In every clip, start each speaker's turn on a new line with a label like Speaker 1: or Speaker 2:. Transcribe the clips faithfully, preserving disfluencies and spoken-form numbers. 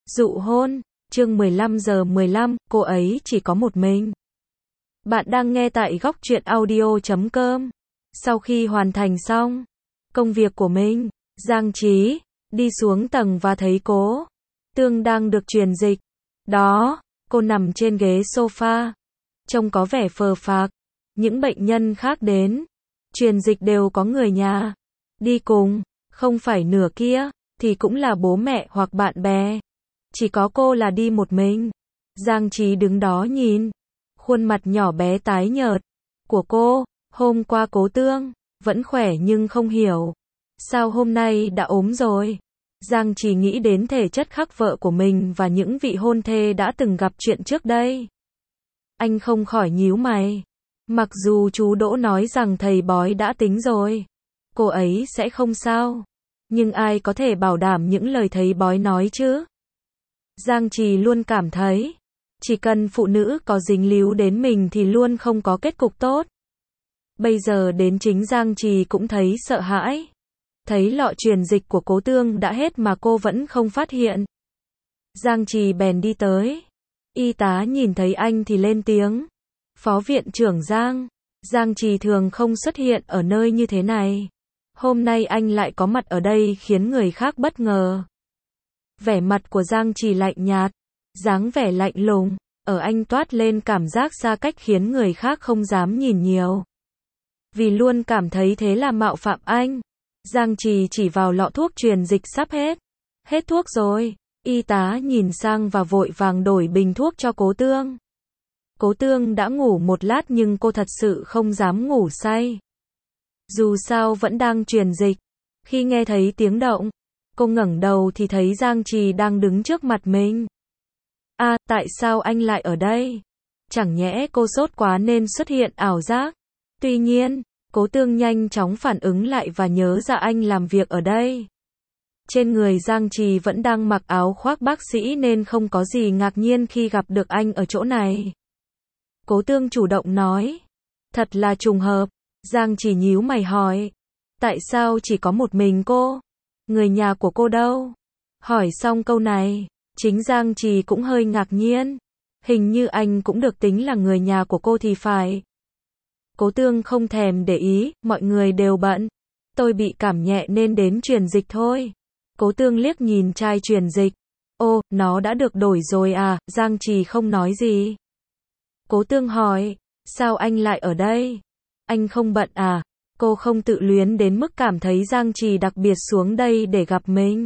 Speaker 1: Dụ hôn, chương mười lăm giờ mười lăm, cô ấy chỉ có một mình. Bạn đang nghe tại góc truyện audio chấm com. Sau khi hoàn thành xong công việc của mình, Giang Trí đi xuống tầng và thấy Cố Tương đang được truyền dịch. Đó, cô nằm trên ghế sofa, trông có vẻ phờ phạc. Những bệnh nhân khác đến truyền dịch đều có người nhà đi cùng, không phải nửa kia thì cũng là bố mẹ hoặc bạn bè. Chỉ có cô là đi một mình. Giang Trí đứng đó nhìn khuôn mặt nhỏ bé tái nhợt của cô. Hôm qua Cố Tương vẫn khỏe nhưng không hiểu sao hôm nay đã ốm rồi. Giang Trí nghĩ đến thể chất khắc vợ của mình và những vị hôn thê đã từng gặp chuyện trước đây. Anh không khỏi nhíu mày. Mặc dù chú Đỗ nói rằng thầy bói đã tính rồi, cô ấy sẽ không sao, nhưng ai có thể bảo đảm những lời thầy bói nói chứ? Giang Trí luôn cảm thấy, chỉ cần phụ nữ có dính líu đến mình thì luôn không có kết cục tốt. Bây giờ đến chính Giang Trí cũng thấy sợ hãi. Thấy lọ truyền dịch của Cố Tương đã hết mà cô vẫn không phát hiện. Giang Trí bèn đi tới. Y tá nhìn thấy anh thì lên tiếng. Phó viện trưởng Giang. Giang Trí thường không xuất hiện ở nơi như thế này. Hôm nay anh lại có mặt ở đây khiến người khác bất ngờ. Vẻ mặt của Giang Trí lạnh nhạt, dáng vẻ lạnh lùng, ở anh toát lên cảm giác xa cách khiến người khác không dám nhìn nhiều. Vì luôn cảm thấy thế là mạo phạm anh. Giang Trí chỉ vào lọ thuốc truyền dịch sắp hết. Hết thuốc rồi. Y tá nhìn sang và vội vàng đổi bình thuốc cho Cố Tương. Cố Tương đã ngủ một lát nhưng cô thật sự không dám ngủ say. Dù sao vẫn đang truyền dịch. Khi nghe thấy tiếng động, cô ngẩng đầu thì thấy Giang Trí đang đứng trước mặt mình. À, tại sao anh lại ở đây? Chẳng nhẽ cô sốt quá nên xuất hiện ảo giác? Tuy nhiên, Cố Tương nhanh chóng phản ứng lại và nhớ ra anh làm việc ở đây. Trên người Giang Trí vẫn đang mặc áo khoác bác sĩ nên không có gì ngạc nhiên khi gặp được anh ở chỗ này. Cố Tương chủ động nói. Thật là trùng hợp. Giang Trí nhíu mày hỏi. Tại sao chỉ có một mình cô? Người nhà của cô đâu? Hỏi xong câu này, chính Giang Trí cũng hơi ngạc nhiên. Hình như anh cũng được tính là người nhà của cô thì phải. Cố Tương không thèm để ý, mọi người đều bận. Tôi bị cảm nhẹ nên đến truyền dịch thôi. Cố Tương liếc nhìn chai truyền dịch. Ô, nó đã được đổi rồi à? Giang Trí không nói gì. Cố Tương hỏi, sao anh lại ở đây? Anh không bận à? Cô không tự luyến đến mức cảm thấy Giang Trí đặc biệt xuống đây để gặp mình.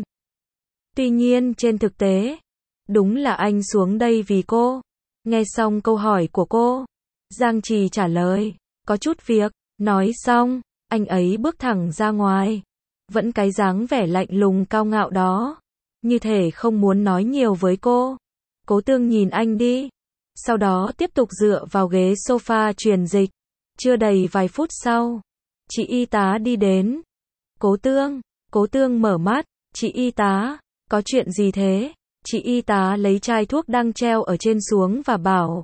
Speaker 1: Tuy nhiên trên thực tế, đúng là anh xuống đây vì cô. Nghe xong câu hỏi của cô, Giang Trí trả lời, có chút việc. Nói xong, anh ấy bước thẳng ra ngoài. Vẫn cái dáng vẻ lạnh lùng cao ngạo đó, như thể không muốn nói nhiều với cô. Cố Tương nhìn anh đi, sau đó tiếp tục dựa vào ghế sofa truyền dịch. Chưa đầy vài phút sau, chị y tá đi đến. Cố Tương, Cố Tương mở mắt, chị y tá, có chuyện gì thế? Chị y tá lấy chai thuốc đang treo ở trên xuống và bảo,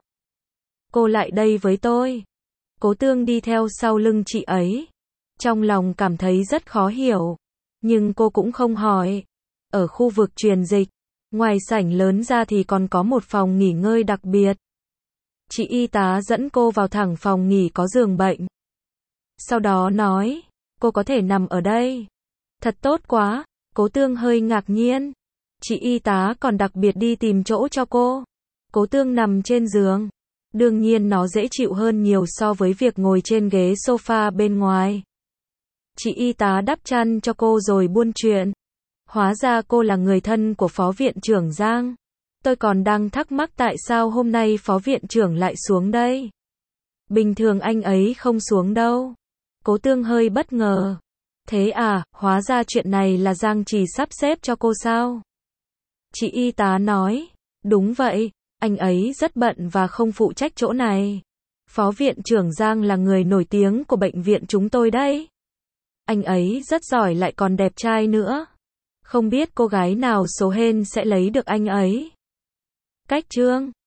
Speaker 1: cô lại đây với tôi. Cố Tương đi theo sau lưng chị ấy. Trong lòng cảm thấy rất khó hiểu, nhưng cô cũng không hỏi. Ở khu vực truyền dịch, ngoài sảnh lớn ra thì còn có một phòng nghỉ ngơi đặc biệt. Chị y tá dẫn cô vào thẳng phòng nghỉ có giường bệnh. Sau đó nói, cô có thể nằm ở đây. Thật tốt quá. Cố Tương hơi ngạc nhiên. Chị y tá còn đặc biệt đi tìm chỗ cho cô. Cố Tương nằm trên giường. Đương nhiên nó dễ chịu hơn nhiều so với việc ngồi trên ghế sofa bên ngoài. Chị y tá đắp chăn cho cô rồi buôn chuyện. Hóa ra cô là người thân của phó viện trưởng Giang. Tôi còn đang thắc mắc tại sao hôm nay phó viện trưởng lại xuống đây. Bình thường anh ấy không xuống đâu. Cố Tương hơi bất ngờ. Thế à, hóa ra chuyện này là Giang Trí sắp xếp cho cô sao? Chị y tá nói, đúng vậy, anh ấy rất bận và không phụ trách chỗ này. Phó viện trưởng Giang là người nổi tiếng của bệnh viện chúng tôi đấy. Anh ấy rất giỏi lại còn đẹp trai nữa. Không biết cô gái nào số hên sẽ lấy được anh ấy. Cách chương